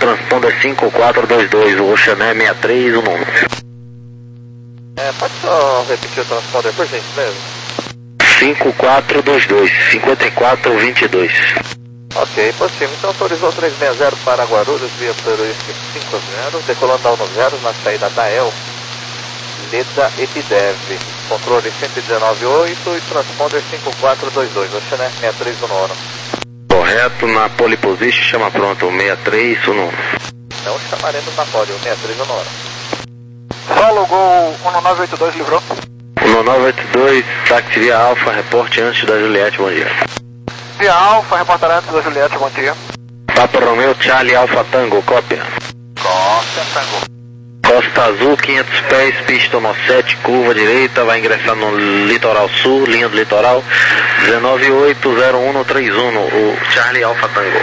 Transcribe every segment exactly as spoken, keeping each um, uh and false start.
transponder cinco quatro dois dois, o Oxané sessenta e três, o número. É, pode só repetir o transponder, por gentileza? cinco quatro dois dois, cinquenta e quatro vinte e dois. Ok, positivo. Então autorizou trezentos e sessenta para Guarulhos, via Peruísque cinquenta, decolando da zero na saída da E L, Leda Epidev. Controle cento e dezenove ponto oito e transponder cinco quatro dois dois, Oxané sessenta e três, o número. Correto, na pole position, chama pronto, sessenta e três, o número. Não chamaremos na pole, o sessenta e três, o número. Solo Gol um nove oito dois, livrou. um nove oito dois, táxi via Alfa, reporte antes da Juliette, bom dia. Via Alfa, reportar antes da Juliette, bom dia. Papa Romeo, Charlie Alfa Tango, cópia. Costa Tango. Costa Azul, quinhentos pés, pista no sete, curva direita, vai ingressar no litoral sul, linha do litoral, dezenove oito zero um três um, o Charlie Alfa Tango.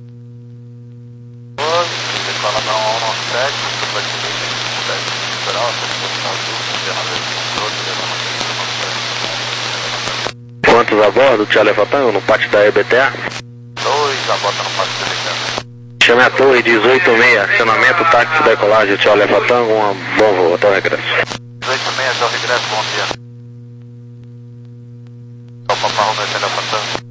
Decola um sete, curva direita, litoral, Costa Azul, Quantos a bordo, Charlie Alfa Tango, no pátio da E B T A? Dois a bordo no pátio da E B T A. Chame a torre dezoito seis, acionamento, táxi, decolagem, Charlie Alfa Tango, um bom voo, até o regresso. dezoito seis, até o regresso, bom dia. Só Papa Romeo, Charlie Alfa Tango.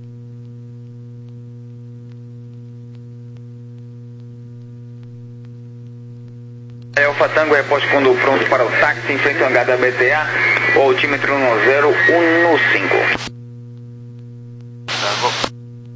Alfa Tango é posto pronto para o táxi em frente ao hangar da B T A, o altímetro um zero um cinco. Tango.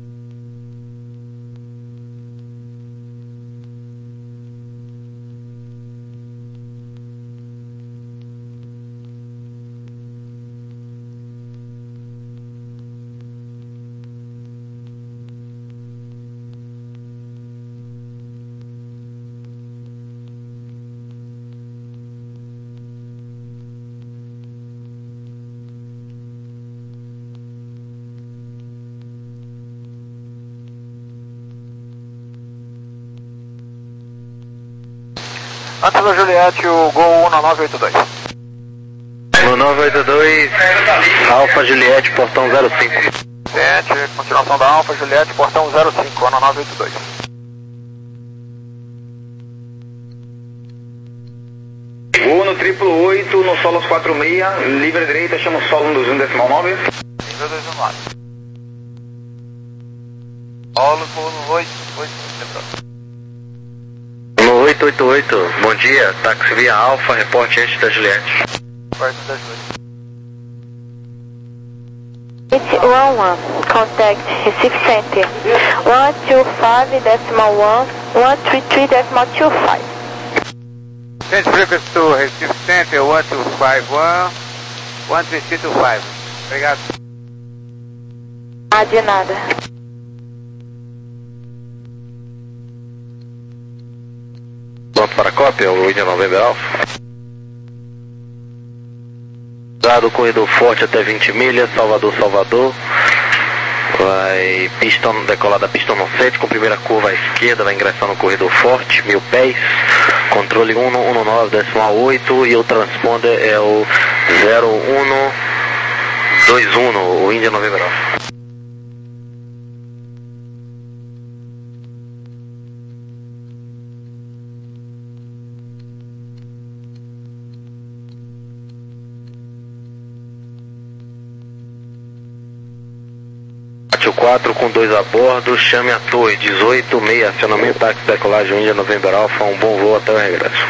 Antes da Juliette, o Gol um nove oito dois. um nove oito dois, Alfa Juliette, portão zero cinco. Juliette, continuação da Alfa, Juliette, portão zero cinco, um nove oito dois. Voo no triplo oito, no Solos quatro seis, livre direita, chama o solo no dois um decimal nove. Nível dois um nove. Solos, voo no oito oito, lembrando. No oito oito oito, bom dia, táxi via Alfa, reporte antes da Juliette. Porta da Juliette. eight one one, contact Recife Center, one two five decimal one, one three three decimal two five. Change frequency to Recife Center, one two five one, one three three two five. Obrigado. Ah, de nada. Pronto para a cópia, o India November Alfa. Dado corredor forte até vinte milhas, Salvador, Salvador. Vai pista, decolar da pista no sete, com primeira curva à esquerda, vai ingressar no corredor forte, mil pés. Controle um um nove decimal oito e o transponder é o zero um dois um, o India November Alfa. quatro com dois a bordo, chame a torre dezoito seis, acionamento táxi decolagem India November Alfa, um bom voo até o regresso.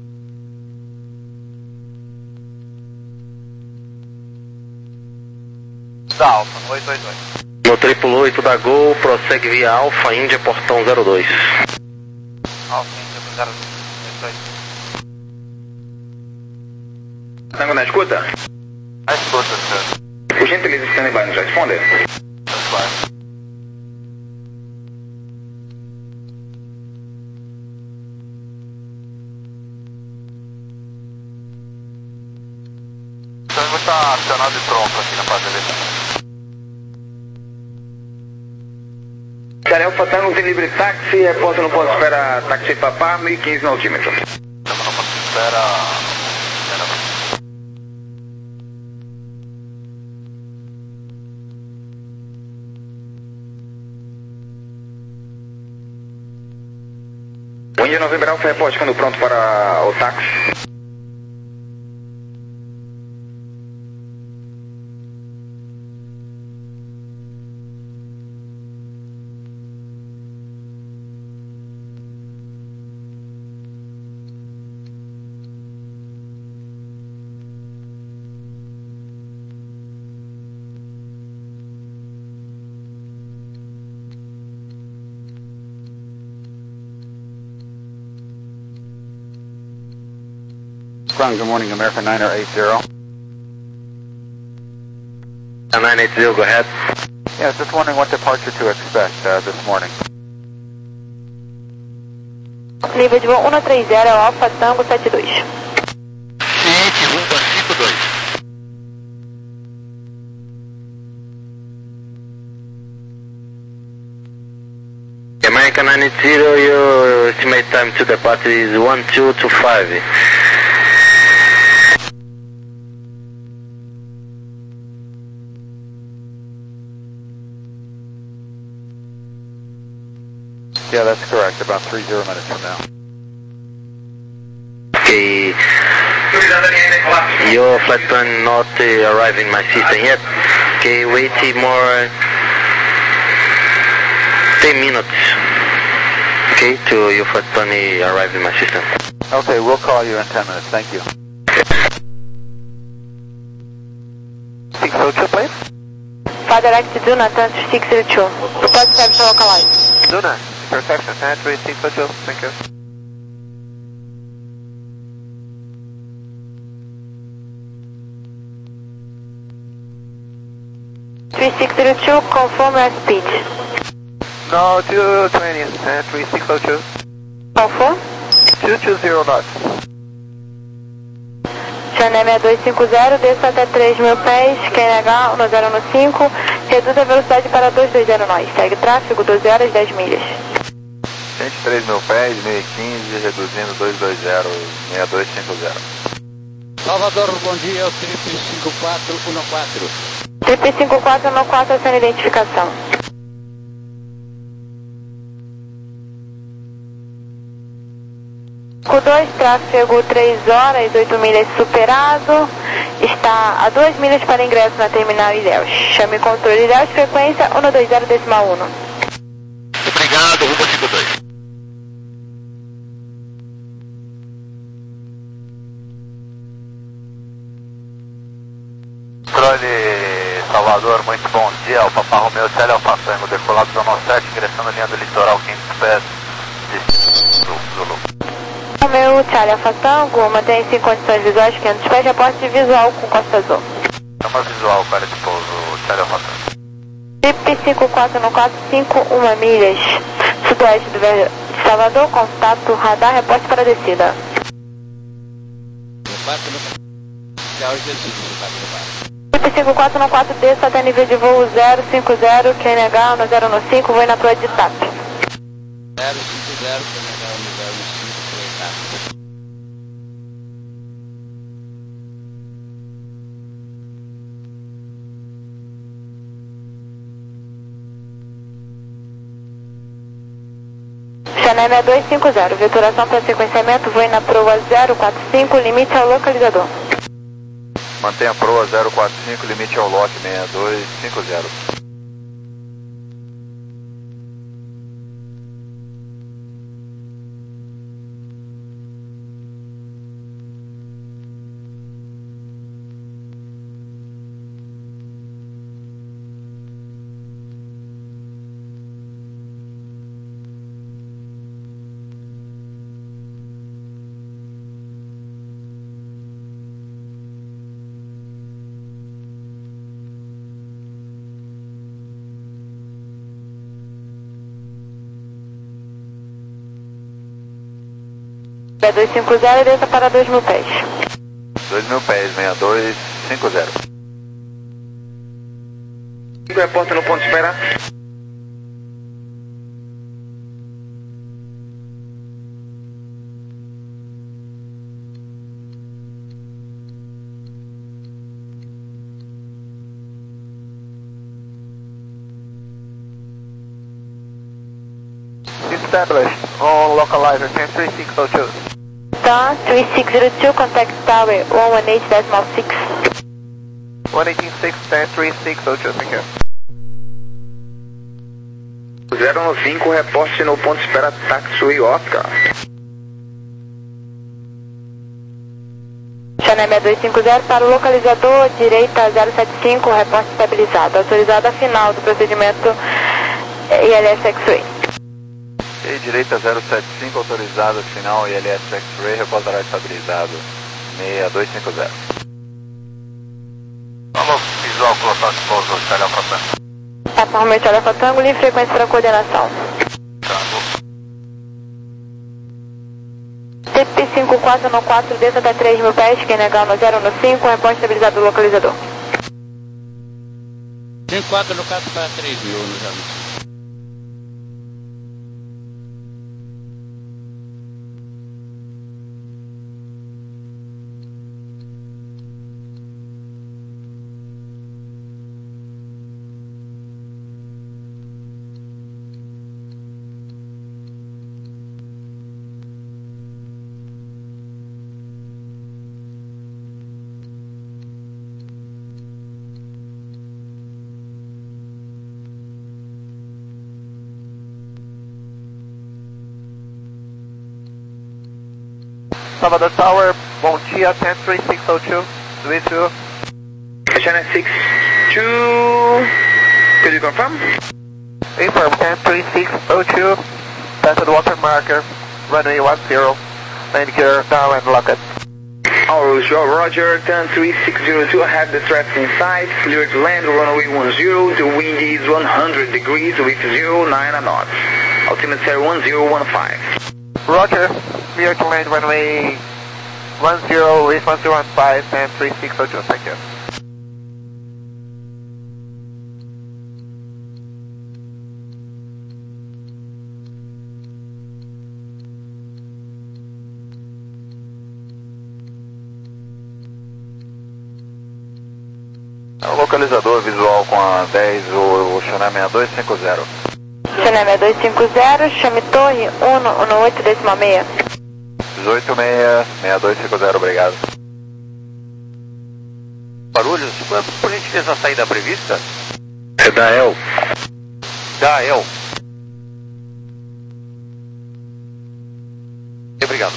Da Alfa, no oito oito dois. No triplo oito da Gol, prossegue via Alfa Índia, portão zero dois. Alfa, Índia, zero dois. Tango na escuta? A escuta, senhor. Por gentileza, stand-by, nos responde? Então vou estar acionado e pronto aqui na parte dele. Charlie Alfa Tango tem livre táxi, é ponto no ponto de espera táxi Papá, mil e quinze no altímetro. Estamos no ponto de espera. India November Alpha, reporte quando pronto para o táxi. Good morning, American niner eighty. nine eighty, go ahead. Yeah, just wondering what departure to expect uh, this morning. Nível de voo um três zero, Alfa Tango sete dois. Ciente, rumba cinco dois. American nine eighty, your estimate time to depart is one two two five. Yeah, that's correct. About three zero minutes from now. Okay. Your flight plan not uh, arrived in my system yet. Okay, wait more ten minutes. Okay, to your flight plan arrive in my system. Okay, we'll call you in ten minutes. Thank you. six oh two, please. Father X Duna, Tantra six zero two. Report service localized. Duna, perfection, Tantra six oh two, thank you. three six zero two, confirm your speed. No, two twenty, Tantra six oh two. Confirm. two two zero knots. Channel seis dois cinco zero, desça até três mil pés, Q N H um zero um cinco, reduz a velocidade para dois dois zero nós, segue tráfego doze horas dez milhas. vinte e três mil pés, mil e quinze, reduzindo dois dois zero, seis dois cinco zero. Salvador, bom dia, é o trip cinco quatro um quatro. Trip cinco quatro um quatro, sem identificação. Q dois, tráfego três horas, oito milhas superado. Está a duas milhas para ingresso na terminal Ilhéus. Chame controle Ilhéus, frequência um dois zero decimal um. Obrigado, Ruba cinco dois. Controle Salvador, muito bom dia. O Papa Romeu Célio Alfa Tango, decolado do Zona sete, ingressando na linha do litoral quinhentos pés de Zulu. Romeu Charlie Alfa Tango, mantém-se em condições visuais quinhentos pés, reporte visual com Costa Azul. Chama visual para de pouso, Charlie Alfa Tango. Trip cinco quatro um quatro, cinco uma milhas, sudoeste do Ver... de Salvador, contato radar, reporte para a descida. Trip cinco quatro um quatro, desça até nível de voo zero cinco zero, Q N H um zero um cinco, voo na proa de TAP. zero cinco zero, Q N H um zero um cinco, foi TAP. Channel seis dois cinco zero, veturação para sequenciamento, voe na proa zero quatro cinco, limite ao localizador. Mantenha a proa zero quatro cinco, limite ao lock seis dois cinco zero. seis dois cinco zero, desça para dois mil pés. dois mil pés, seis dois cinco zero. Reporta no ponto de espera. established on localizer ten three six zero two. Tá, three six zero two, contact tower one one eight decimal six. one eighteen six, ten three six zero two, thank you. zero no cinco, reporte no ponto espera taxiway Oscar. Channel seis dois cinco zero para o localizador, direita zero sete cinco, reporte estabilizado. Autorizada final do procedimento I L S X-Ray. E direita zero sete cinco, autorizado final I L S X-Ray, repousará estabilizado seis dois cinco zero. Vamos visual colocar de pouso de Alfa Papa Romeo Alfa Tango, linha frequência para coordenação. T P cinco quatro um quatro, desça até três mil pés, quem negar no zero no cinco, reporte estabilizado do localizador. cinco quatro no quatro para três mil no zero no cinco. Salvador Tower, bom dia, ten three six zero two, with you. Channel six two, could you confirm? Inform ten three six zero two, passed water marker, runway one zero, land gear down and lock it. Our show, Roger, ten three six zero two, I have the traffic in sight, clear to land, runway one zero, the wind is one hundred degrees with zero nine knots, altimeter one zero one five. Roger, clear to land, runway one zero with one zero one five, ten three six zero two, thank you. Localizador visual com a dez, o, o Channel seis dois cinco zero. Channel seis dois cinco zero, chame torre um um oito decimal seis. dezoito seis, seis dois cinco zero, obrigado. Barulhos, por gentileza a saída prevista? É da El. Da El. Obrigado.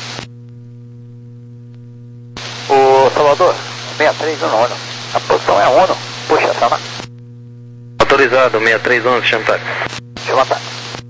Ô Salvador, seis três um um, a posição é um, puxa, chama. Autorizado, seis três onze, chama táxi. Chama táxi.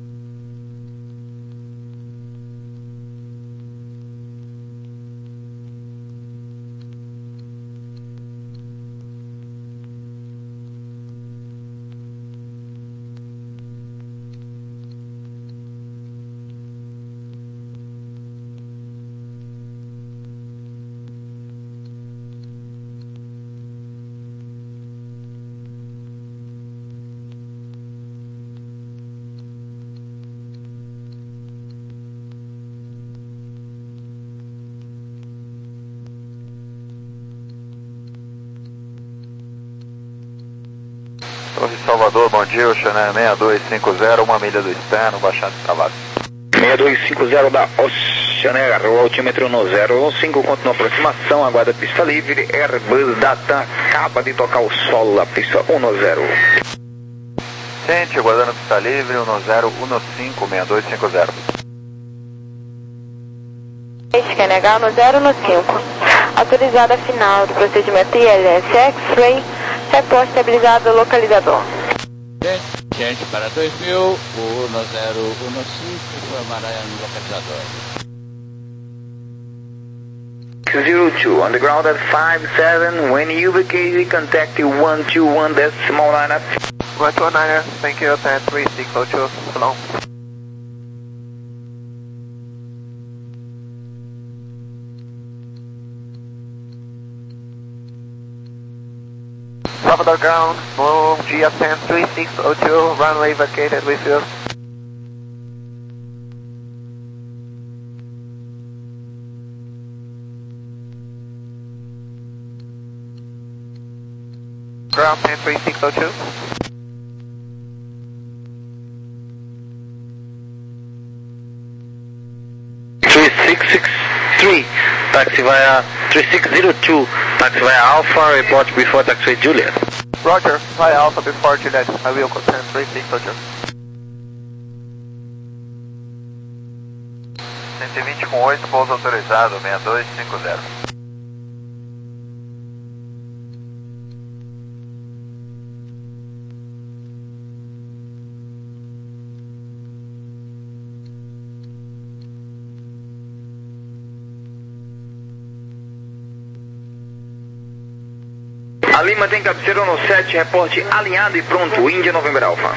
Torre Salvador, bom dia, o Channel seis dois cinco zero, uma milha do externo, baixando de travado. seis dois cinco zero da Oceaneer, o altímetro no zero cinco, continua aproximação, aguarda pista livre, Airbus Data, acaba de tocar o solo da pista um zero. Gente, aguardando pista livre, um zero um cinco, seis dois cinco zero. Quer negar no zero no cinco. Autorizada final do procedimento I L S X-Ray, reporte estabilizado do localizador. Gente, para dois mil, o um zero um cinco, informará no localizador. zero two, on the ground at five seven, when you vacate, contact one two one decimal nine up. one two one nine, thank you, ten three six zero two, so long. Salvador ground, bom dia, ten three six zero two, runway vacated with you. Ground ten three six zero two. six six three, taxi via three six zero two, taxi via Alpha, report before taxiway Juliet. Roger, via Alpha before Juliet, I will confirm three six zero two. cento e vinte com oito, pouso autorizado, seis dois cinco zero. A Lima tem cabeceira no sete, reporte alinhado e pronto, Índia November Alpha.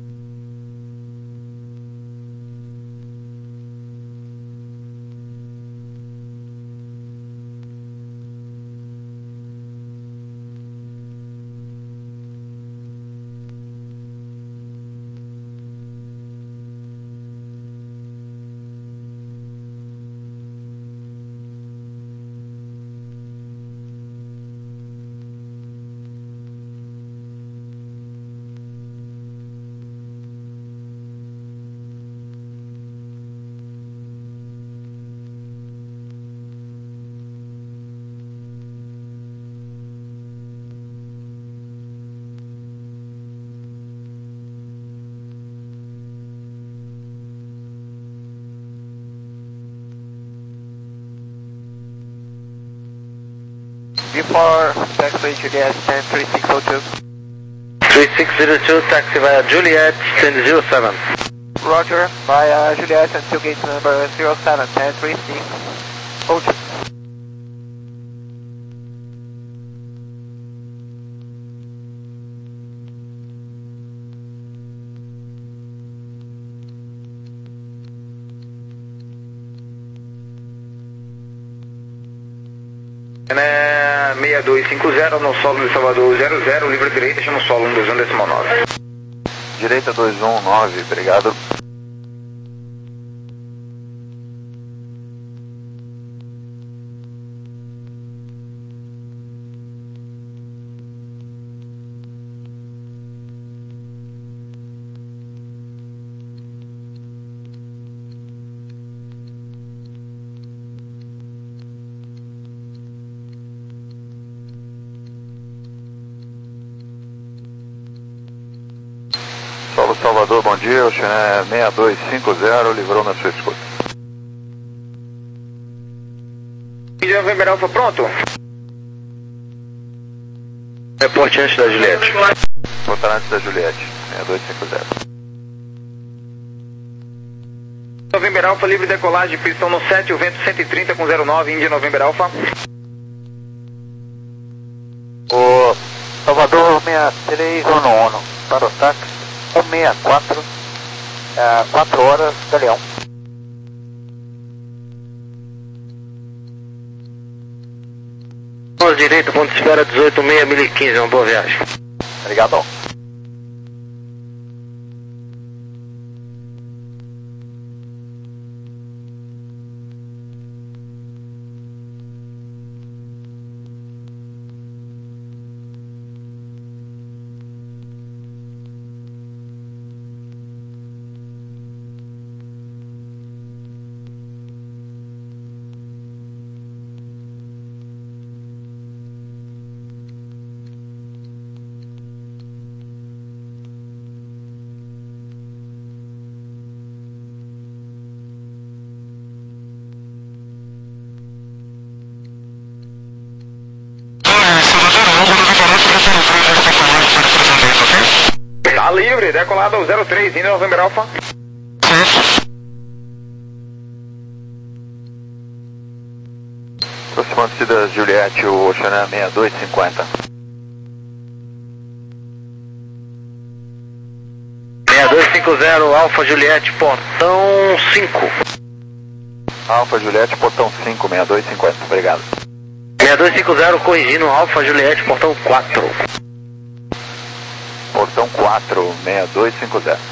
Before taxiway Juliet, ten three six zero two. three six zero two, taxi via Juliet, ten zero seven. Roger, via Juliet until gate number zero seven, ten three six zero two. É seis dois cinco zero, no solo de Salvador zero zero, livre direita, chama o solo um dois um decimal nove. Direita dois um nove, obrigado. Solo Salvador, bom dia, o China seis dois cinco zero, livrou na sua escuta. Índia November Alpha, pronto? Reporte antes da Juliette. Voltar antes da Juliette, seis dois cinco zero. November Alpha, livre decolagem, pistão no sete, o vento cento e trinta com zero nove, Índia November Alpha. O Salvador seis três um um, para o táxi, um seis quatro, quatro horas, Galeão. Vamos direito, ponto de espera dezoito seis, mil e quinze, uma boa viagem. Obrigado. Tá livre, decolado ao zero três, Índia November Alpha. Aproximando-se da Juliette, o Oceana seis dois cinco zero. seis dois cinco zero, Alfa Juliette, portão cinco. Alfa Juliette, portão cinco, seis dois cinco zero, obrigado. seis dois cinco zero, corrigindo Alfa Juliette, portão quatro. Portão quatro, seis dois cinco zero.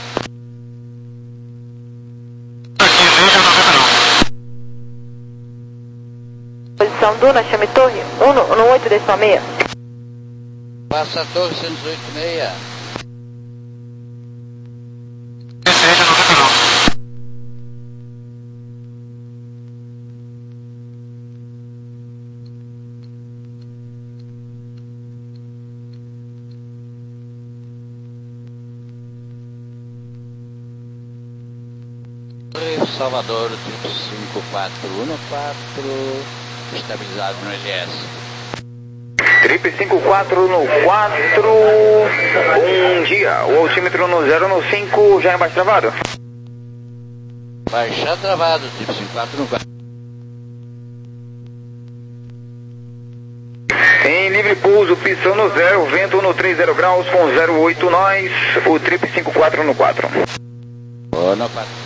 Posição Duna, chame torre, um no oito decimal seis. Passa a torre cento e dezoito seis. Salvador, cinco quatro um quatro, estabilizado no L S. Trip cinco quatro no quatro, bom dia, o altímetro no zero no cinco, já embaixo travado? Baixar travado, Trip cinco quatro no quatro. Em livre pouso, pistão no zero, vento no trinta graus com zero oito nós, o Trip cinco quatro no quatro. Oh, no quatro.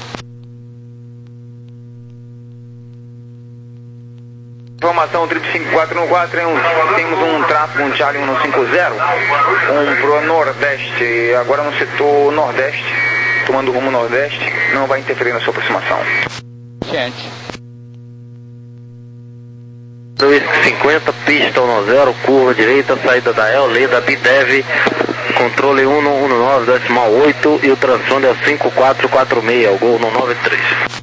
Informação Trip cinco quatro no quatro, temos um tráfego, um Charlie um cinco zero, um pro nordeste, agora no setor nordeste, tomando rumo nordeste, não vai interferir na sua aproximação. Gente. dois cinquenta, pista no zero, curva direita, saída da El, Leda Bidev, controle um um nove decimal oito e o transponder é cinco quatro quatro seis, o gol no nove três.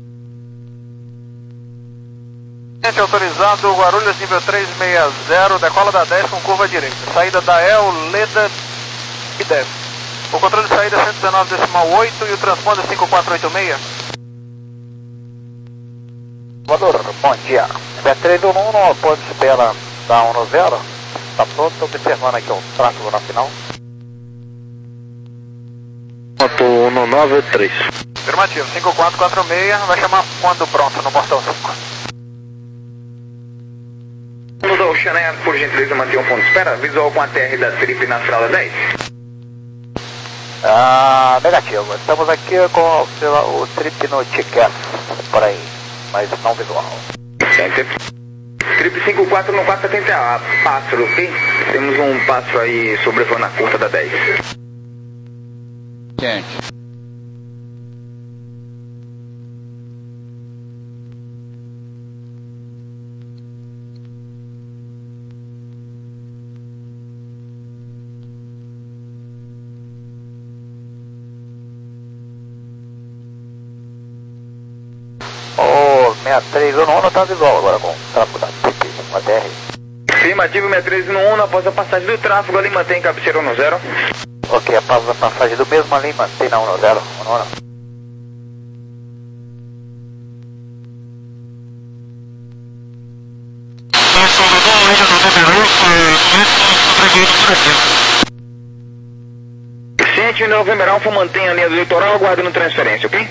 Autorizado, Guarulhos nível trezentos e sessenta, decola da dez com curva direita. Saída da El, Leda Bidev. O controle de saída é cento e dezenove decimal oito e o transponder é cinco quatro oito seis. Voador, bom dia. B três um um, pode espera da um zero. Está pronto, estou observando aqui o tráfego na final. Moto um nove três. Afirmativo, cinco quatro quatro seis, vai chamar quando pronto no portão cinco. Vamos ao Xané, por gentileza, manter um ponto de espera, visual com a T R da Trip na fralda dez. Ah, negativo, estamos aqui com pela, o Trip no ticket, por aí, mas não visual. Trip cinco quatro no quatro setenta A, pássaro, ok? Temos um pássaro aí sobrevoando a curta da dez. Gente. seis três um um está visual agora com o tráfego da Trip, uma T R. Afirmativo, seis três um um, após a passagem do tráfego, ali mantém cabeceira no zero. Ok, após a passagem do mesmo ali, mantém na um zero, um um. Ciente no November Alfa, mantém a linha do litoral, aguardando transferência, ok?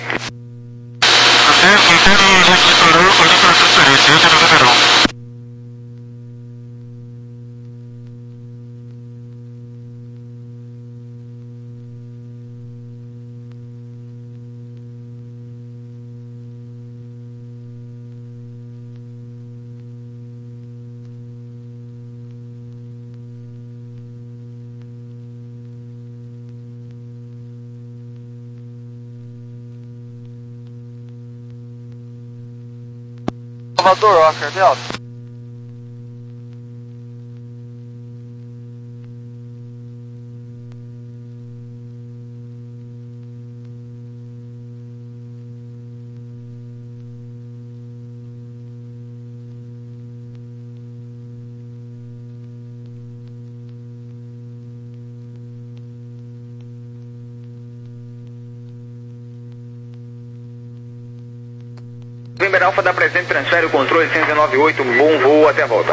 Salvador, Oscar Delta. November Alfa dá presente, transfere o controle cento e dezenove oito, bom voo até a volta.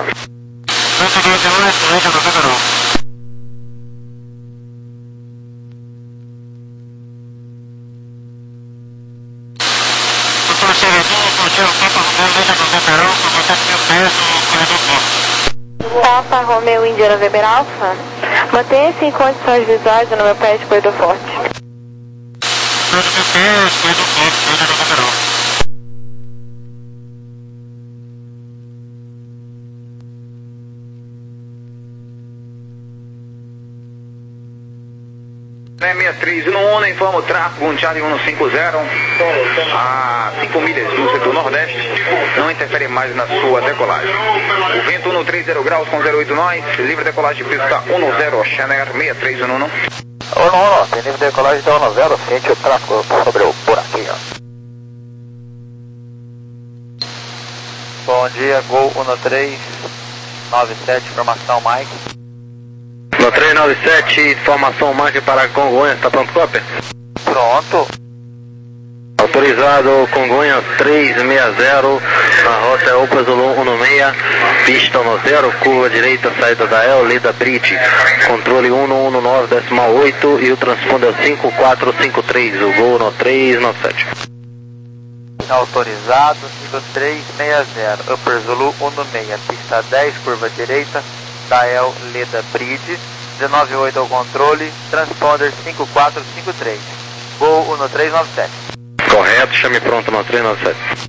Papa Romeo Índia November Alfa, mantenha-se em condições visuais no meu pé de corredor forte. seis três um um, informa o tráfego, um Charlie um cinco zero, a cinco milhas do setor nordeste, não interfere mais na sua decolagem. O vento no trinta graus com zero oito nós, livre decolagem de pista um zero, Xaner seis três um um. um um, tem livre decolagem de um zero, sente o tráfego sobre o buraquinho. Bom dia, Gol um três nove sete, formação Mike. No três nove sete, informação Mike para Congonhas, está pronto, cópia? Pronto. Autorizado Congonhas três seis zero, a rota é Opa Zulu um seis, pista no zero, curva direita, saída da El, Leda Bridge, controle um um nove decimal oito e o transponder cinco quatro cinco três, o gol no três nove sete. Autorizado, nível três seis zero, Upper Zulu um seis, pista dez, curva direita, Dael Leda Bridge, dezenove oito ao controle, transponder cinco quatro cinco três, gol um três nove sete. Correto, chame pronto no três nove sete.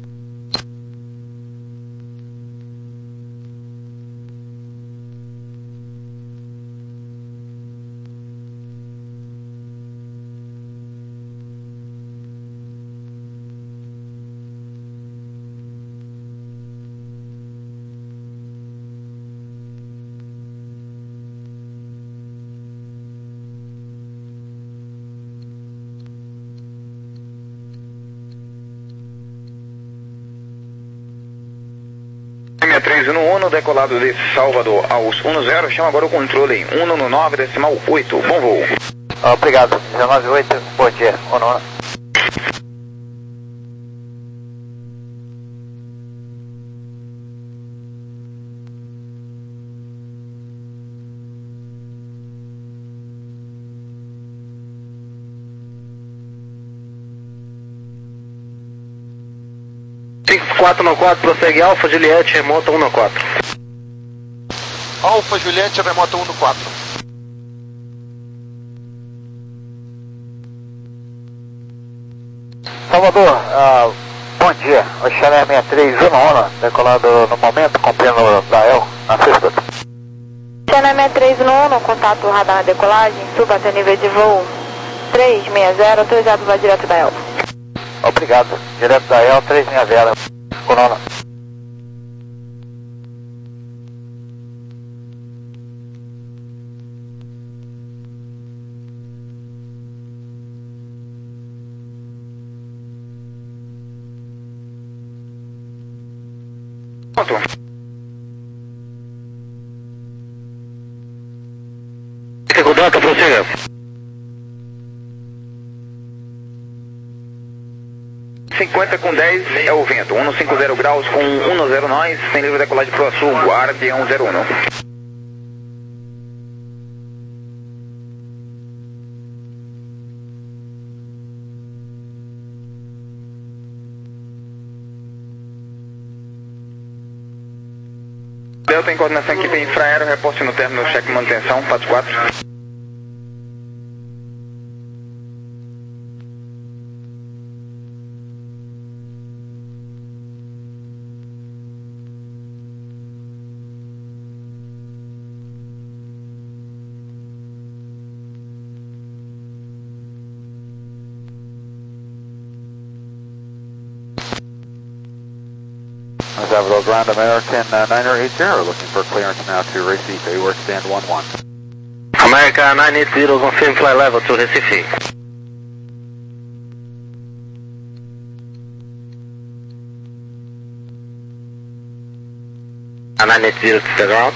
sessenta e três um um, decolado de Salvador aos um zero, chama agora o controle um nove decimal oito, bom voo. Obrigado, dezenove oito, bom dia, um nove. cinco quatro no quatro, prossegue Alfa Juliette, remota um no quatro. Alfa Juliette, remota um no quatro. Salvador, uh, bom dia, o Xané sessenta e três um um, decolado no momento, cumprindo Dael, na sexta. Xané sessenta e três um um, contato radar na decolagem, suba até nível de voo três seis zero, autorizado vai direto da El. Obrigado, direto da El três seis zero, Corona. Pronto. Secundata, prossiga. cinquenta com dez é o vento, cento e cinquenta graus com um zero nós, sem livre decolagem pro sul, guarde um zero um. Delta em coordenação equipe infraero, reporte no término, cheque manutenção, quatro quatro. Salvador Ground American uh, nine eighty, looking for clearance now to Recife, work stand one one. America nine eighty, confirm fly level to Recife. nine eighty to the ground.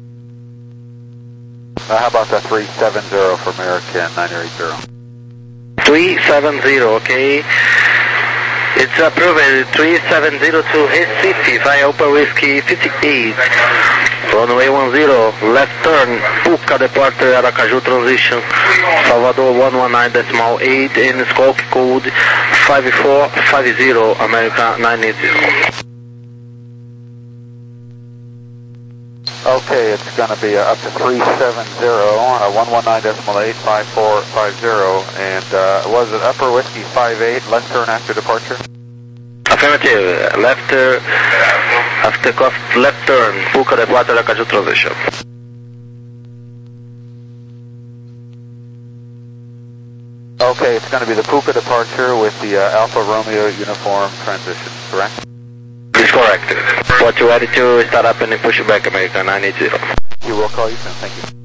Uh, how about that three seven zero for American nine eighty? three seven zero, okay. It's approved, three seven zero to Recife, via Upper Whiskey fifty-eight, runway one zero, left turn, Puca departure, Aracaju transition, Salvador one one nine decimal eight, and scope code five four five zero, America nine eighty. Okay, it's going to be uh, up to three seven zero, uh, one one nine decimal eight, five four five zero, and uh, was it Upper Whiskey five eight, left turn after departure? Affirmative, left turn, after cost, left turn, Puca departure, Aracaju transition. Okay, it's going to be the Puca departure with the uh, Alpha Romeo uniform transition, correct? Is correct. What you ready to start up and push back America nine eighty. We will call you soon, thank you.